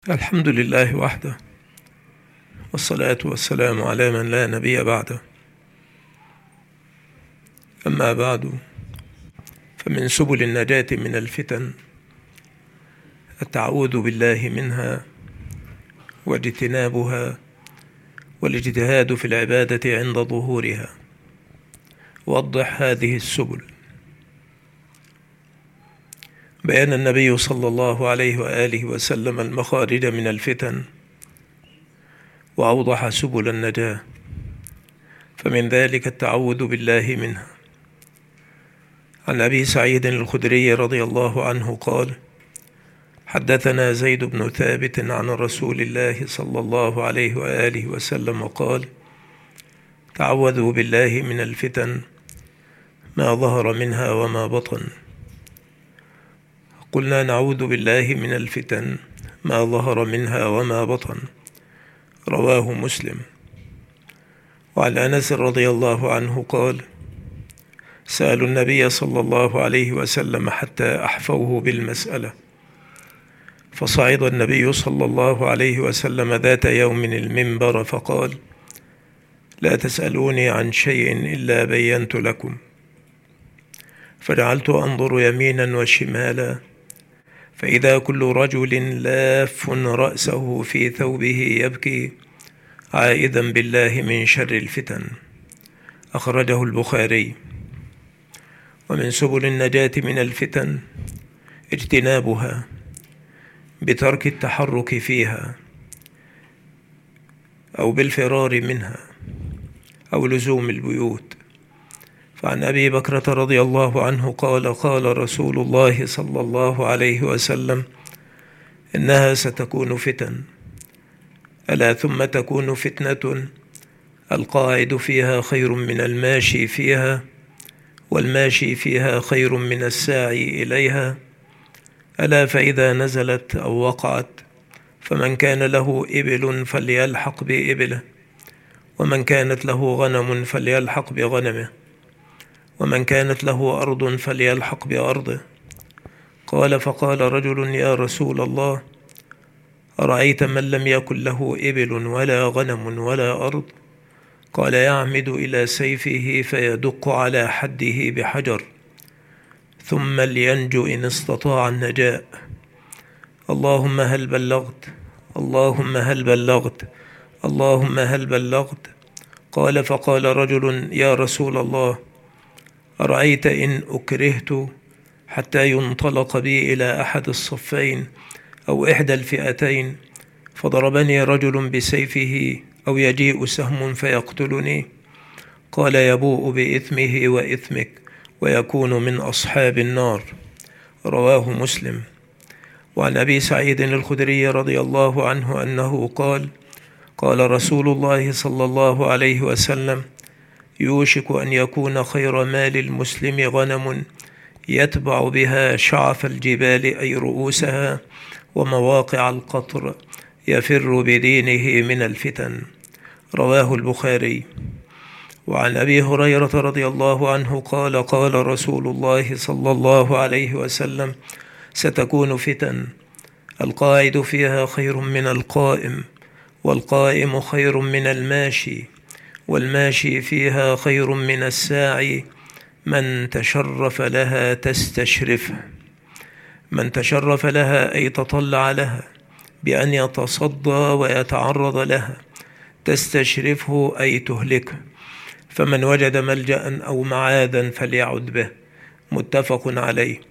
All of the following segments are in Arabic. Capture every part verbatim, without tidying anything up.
الحمد لله وحده، والصلاة والسلام على من لا نبي بعده. أما بعد، فمن سبل النجاة من الفتن التعوذ بالله منها واجتنابها والاجتهاد في العبادة عند ظهورها. وضح هذه السبل. بيان النبي صلى الله عليه وآله وسلم المخارج من الفتن وأوضح سبل النجاة، فمن ذلك التعوذ بالله منها. عن أبي سعيد الخدري رضي الله عنه قال: حدثنا زيد بن ثابت عن رسول الله صلى الله عليه وآله وسلم قال: تعوذوا بالله من الفتن ما ظهر منها وما بطن. قلنا: نعوذ بالله من الفتن ما ظهر منها وما بطن. رواه مسلم. وعن أنس رضي الله عنه قال: سألوا النبي صلى الله عليه وسلم حتى أحفوه بالمسألة، فصعد النبي صلى الله عليه وسلم ذات يوم المنبر فقال: لا تسألوني عن شيء إلا بينت لكم. فجعلت أنظر يمينا وشمالا، فإذا كل رجل لاف رأسه في ثوبه يبكي عائذا بالله من شر الفتن. أخرجه البخاري. ومن سبل النجاة من الفتن اجتنابها بترك التحرك فيها أو بالفرار منها أو لزوم البيوت. فعن أبي بكرة رضي الله عنه قال: قال رسول الله صلى الله عليه وسلم: إنها ستكون فتن، ألا ثم تكون فتنة القاعد فيها خير من الماشي فيها، والماشي فيها خير من الساعي إليها. ألا فإذا نزلت أو وقعت فمن كان له إبل فليلحق بإبله، ومن كانت له غنم فليلحق بغنمه، ومن كانت له أرض فليلحق بأرضه. قال: فقال رجل: يا رسول الله، أرأيت من لم يكن له إبل ولا غنم ولا أرض؟ قال: يعمد إلى سيفه فيدق على حده بحجر، ثم لينجو إن استطاع النجاء. اللهم هل بلغت؟ اللهم هل بلغت؟ اللهم هل بلغت؟ قال: فقال رجل: يا رسول الله، أرأيت إن أكرهت حتى ينطلق بي إلى أحد الصفين أو إحدى الفئتين فضربني رجل بسيفه، أو يجيء سهم فيقتلني؟ قال: يبوء بإثمه وإثمك ويكون من أصحاب النار. رواه مسلم. وعن أبي سعيد الخدري رضي الله عنه أنه قال: قال رسول الله صلى الله عليه وسلم: يوشك أن يكون خير مال المسلم غنم يتبع بها شعف الجبال، أي رؤوسها، ومواقع القطر، يفر بدينه من الفتن. رواه البخاري. وعن أبي هريرة رضي الله عنه قال: قال رسول الله صلى الله عليه وسلم: ستكون فتن القاعد فيها خير من القائم، والقائم خير من الماشي، والماشي فيها خير من الساعي. من تشرف لها تستشرفه. من تشرف لها أي تطلع لها بأن يتصدى ويتعرض لها، تستشرفه أي تهلكه. فمن وجد ملجأ أو معاذا فليعد به. متفق عليه.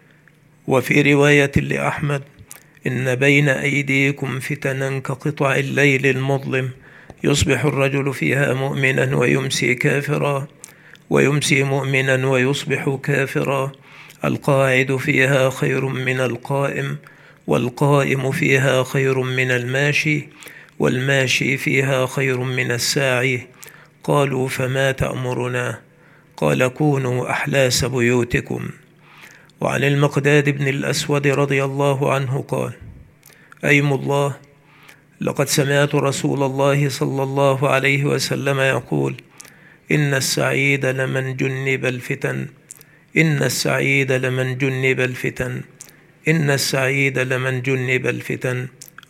وفي رواية لأحمد: إن بين أيديكم فتنا كقطع الليل المظلم، يصبح الرجل فيها مؤمنا ويمسي كافرا، ويمسي مؤمنا ويصبح كافرا. القاعد فيها خير من القائم، والقائم فيها خير من الماشي، والماشي فيها خير من الساعي. قالوا: فما تأمرنا؟ قال: كونوا أحلاس بيوتكم. وعن المقداد بن الأسود رضي الله عنه قال: أيم الله، لقد سمعت رسول الله صلى الله عليه وسلم يقول: إن السعيد لمن جنب الفتن، إن السعيد لمن جنب الفتن، إن السعيد لمن جنب الفتن.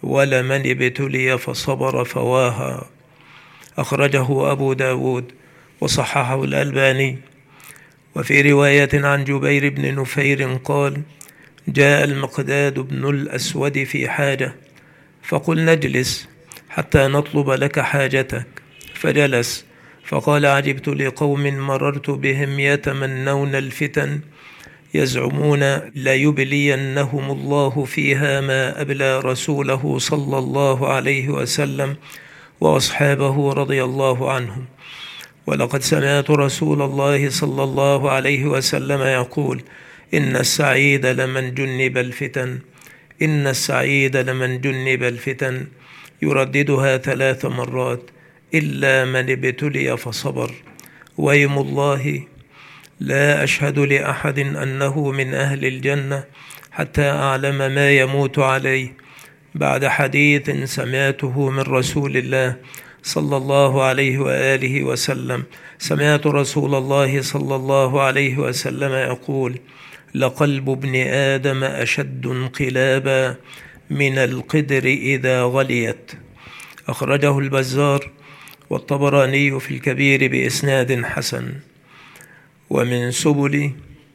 ولمن ابتلي فصبر فواها. أخرجه أبو داود وصححه الألباني. وفي رواية عن جبير بن نفير قال: جاء المقداد بن الأسود في حاجة، فقل نجلس حتى نطلب لك حاجتك، فجلس، فقال: عجبت لقوم مررت بهم يتمنون الفتن يزعمون ليبلينهم الله فيها ما أبلى رسوله صلى الله عليه وسلم وأصحابه رضي الله عنهم. ولقد سمعت رسول الله صلى الله عليه وسلم يقول: إن السعيد لمن جنب الفتن، إن السعيد لمن جنب الفتن، يرددها ثلاث مرات: إلا من ابتلي فصبر. ويم الله لا أشهد لأحد أنه من أهل الجنة حتى أعلم ما يموت عليه، بعد حديث سمعته من رسول الله صلى الله عليه وآله وسلم. سمعت رسول الله صلى الله عليه وسلم يقول: لقلب ابن آدم أشد انقلابا من القدر إذا غليت. أخرجه البزار والطبراني في الكبير بإسناد حسن. ومن سبل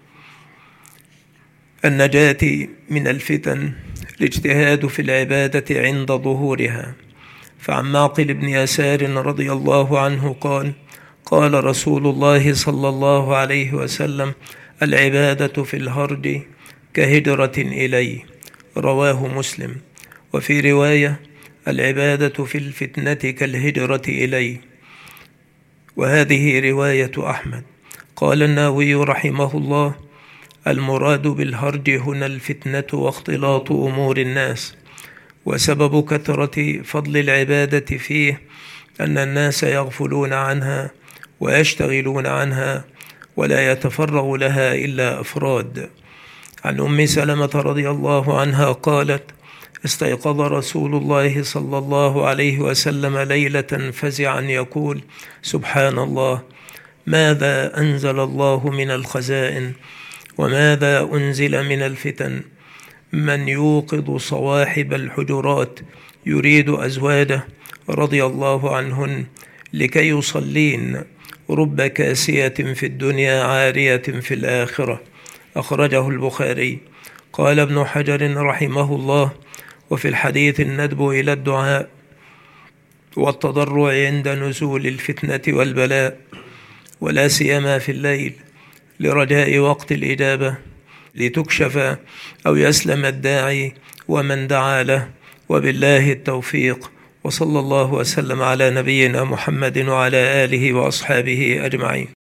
النجاة من الفتن الاجتهاد في العبادة عند ظهورها. فعن معقل بن يسار رضي الله عنه قال: قال رسول الله صلى الله عليه وسلم: العبادة في الهرج كهجرة إلي. رواه مسلم. وفي رواية: العبادة في الفتنة كالهجرة إلي. وهذه رواية أحمد. قال النووي رحمه الله: المراد بالهرج هنا الفتنة واختلاط أمور الناس، وسبب كثرة فضل العبادة فيه أن الناس يغفلون عنها ويشتغلون عنها ولا يتفرغ لها إلا أفراد. عن أم سلمة رضي الله عنها قالت: استيقظ رسول الله صلى الله عليه وسلم ليلة فزعا يقول: سبحان الله، ماذا أنزل الله من الخزائن وماذا أنزل من الفتن، من يوقظ صواحب الحجرات يريد أزواجه رضي الله عنهن لكي يصلين، رب كاسية في الدنيا عارية في الآخرة. أخرجه البخاري. قال ابن حجر رحمه الله: وفي الحديث الندب إلى الدعاء والتضرع عند نزول الفتنة والبلاء، ولا سيما في الليل، لرجاء وقت الإجابة لتكشف أو يسلم الداعي ومن دعا له. وبالله التوفيق، وصلى الله وسلم على نبينا محمد وعلى آله وأصحابه أجمعين.